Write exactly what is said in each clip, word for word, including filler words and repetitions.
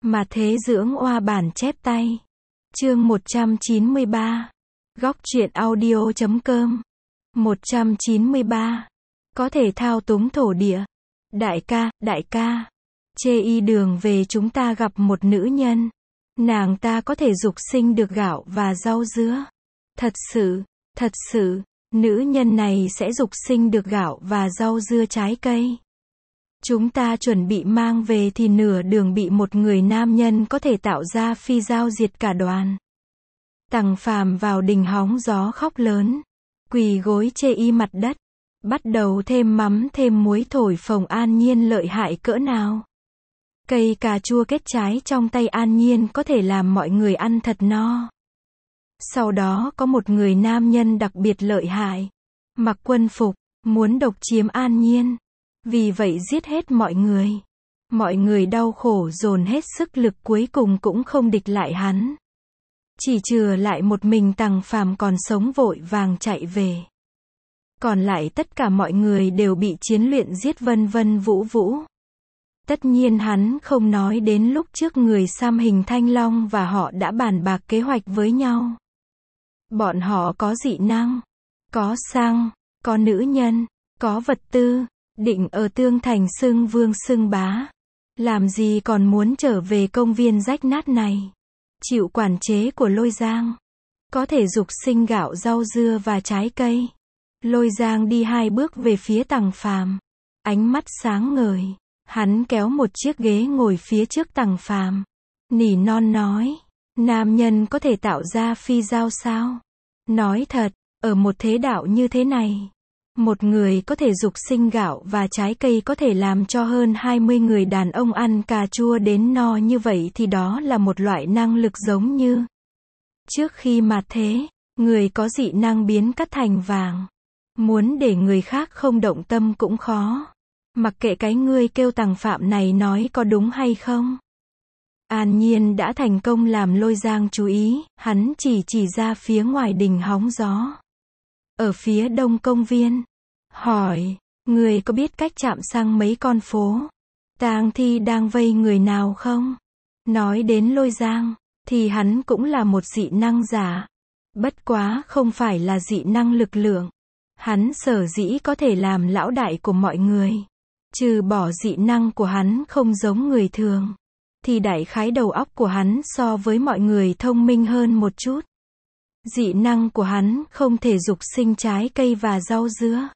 Mà thế dưỡng oa bản chép tay. Chương một trăm chín mươi ba. Góc truyện audio chấm com. một trăm chín mươi ba. Có thể thao túng thổ địa. Đại ca, đại ca. Chê y đường về chúng ta gặp một nữ nhân. Nàng ta có thể dục sinh được gạo và rau dứa. Thật sự, thật sự, nữ nhân này sẽ dục sinh được gạo và rau dưa trái cây. Chúng ta chuẩn bị mang về thì nửa đường bị một người nam nhân có thể tạo ra phi giao diệt cả đoàn. Tằng Phàm vào đình hóng gió khóc lớn, quỳ gối chê y mặt đất, bắt đầu thêm mắm thêm muối thổi phồng An Nhiên lợi hại cỡ nào. Cây cà chua kết trái trong tay An Nhiên có thể làm mọi người ăn thật no. Sau đó có một người nam nhân đặc biệt lợi hại, mặc quân phục, muốn độc chiếm An Nhiên. Vì vậy giết hết mọi người. Mọi người đau khổ dồn hết sức lực cuối cùng cũng không địch lại hắn. Chỉ chừa lại một mình Tằng Phàm còn sống vội vàng chạy về. Còn lại tất cả mọi người đều bị chiến luyện giết vân vân vũ vũ. Tất nhiên hắn không nói đến lúc trước người xăm hình thanh long và họ đã bàn bạc kế hoạch với nhau. Bọn họ có dị năng, có xăng, có nữ nhân, có vật tư. Định ở Tương Thành xưng vương xưng bá. Làm gì còn muốn trở về công viên rách nát này. Chịu quản chế của Lôi Giang. Có thể dục sinh gạo rau dưa và trái cây. Lôi Giang đi hai bước về phía Tằng Phàm. Ánh mắt sáng ngời. Hắn kéo một chiếc ghế ngồi phía trước Tằng Phàm. Nỉ non nói. Nam nhân có thể tạo ra phi giao sao? Nói thật, ở một thế đạo như thế này. Một người có thể dục sinh gạo và trái cây có thể làm cho hơn hai mươi người đàn ông ăn cà chua đến no như vậy thì đó là một loại năng lực giống như. Trước khi mà thế, người có dị năng biến cắt thành vàng. Muốn để người khác không động tâm cũng khó. Mặc kệ cái ngươi kêu Tằng Phạm này nói có đúng hay không. An Nhiên đã thành công làm Lôi Giang chú ý, hắn chỉ chỉ ra phía ngoài đình hóng gió. Ở phía đông công viên. Hỏi, người có biết cách chạm sang mấy con phố? Tang Thi đang vây người nào không? Nói đến Lôi Giang, thì hắn cũng là một dị năng giả. Bất quá không phải là dị năng lực lượng. Hắn sở dĩ có thể làm lão đại của mọi người. Trừ bỏ dị năng của hắn không giống người thường. Thì đại khái đầu óc của hắn so với mọi người thông minh hơn một chút. Dị năng của hắn không thể dục sinh trái cây và rau dứa.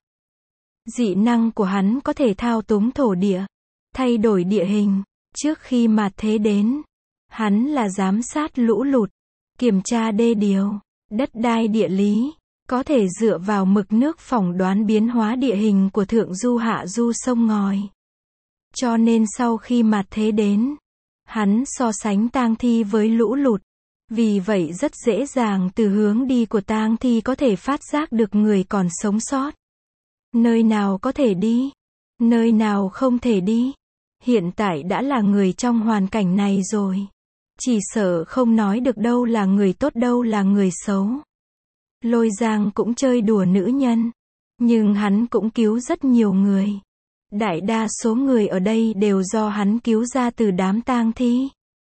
Dị năng của hắn có thể thao túng thổ địa, thay đổi địa hình. Trước khi mà thế đến, hắn là giám sát lũ lụt, kiểm tra đê điều, đất đai địa lý, có thể dựa vào mực nước phỏng đoán biến hóa địa hình của thượng du hạ du sông ngòi. Cho nên sau khi mà thế đến, hắn so sánh tang thi với lũ lụt. Vì vậy rất dễ dàng từ hướng đi của tang thi có thể phát giác được người còn sống sót. Nơi nào có thể đi, nơi nào không thể đi. Hiện tại đã là người trong hoàn cảnh này rồi. Chỉ sợ không nói được đâu là người tốt đâu là người xấu. Lôi Giang cũng chơi đùa nữ nhân. Nhưng hắn cũng cứu rất nhiều người. Đại đa số người ở đây đều do hắn cứu ra từ đám tang thi.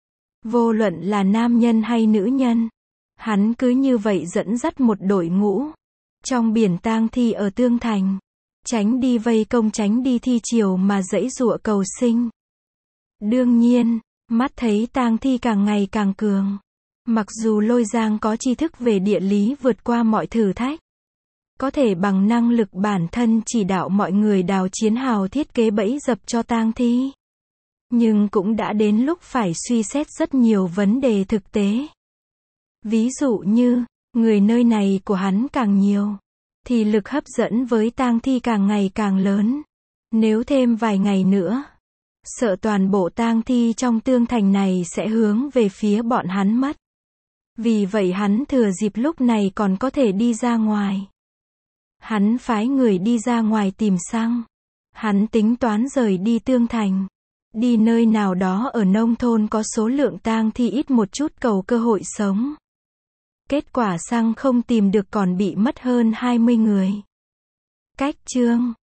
Vô luận là nam nhân hay nữ nhân. Hắn cứ như vậy dẫn dắt một đội ngũ. Trong biển tang thi ở Tương Thành. Tránh đi vây công tránh đi thi chiều mà giãy giụa cầu sinh. Đương nhiên, mắt thấy tang thi càng ngày càng cường. Mặc dù Lôi Giang có tri thức về địa lý vượt qua mọi thử thách. Có thể bằng năng lực bản thân chỉ đạo mọi người đào chiến hào thiết kế bẫy dập cho tang thi. Nhưng cũng đã đến lúc phải suy xét rất nhiều vấn đề thực tế. Ví dụ như, người nơi này của hắn càng nhiều, thì lực hấp dẫn với tang thi càng ngày càng lớn. Nếu thêm vài ngày nữa, sợ toàn bộ tang thi trong Tương Thành này sẽ hướng về phía bọn hắn mất. Vì vậy hắn thừa dịp lúc này còn có thể đi ra ngoài. Hắn phái người đi ra ngoài tìm xăng. Hắn tính toán rời đi Tương Thành. Đi nơi nào đó ở nông thôn có số lượng tang thi ít một chút cầu cơ hội sống. Kết quả xăng không tìm được còn bị mất hơn hai mươi người. Cách chương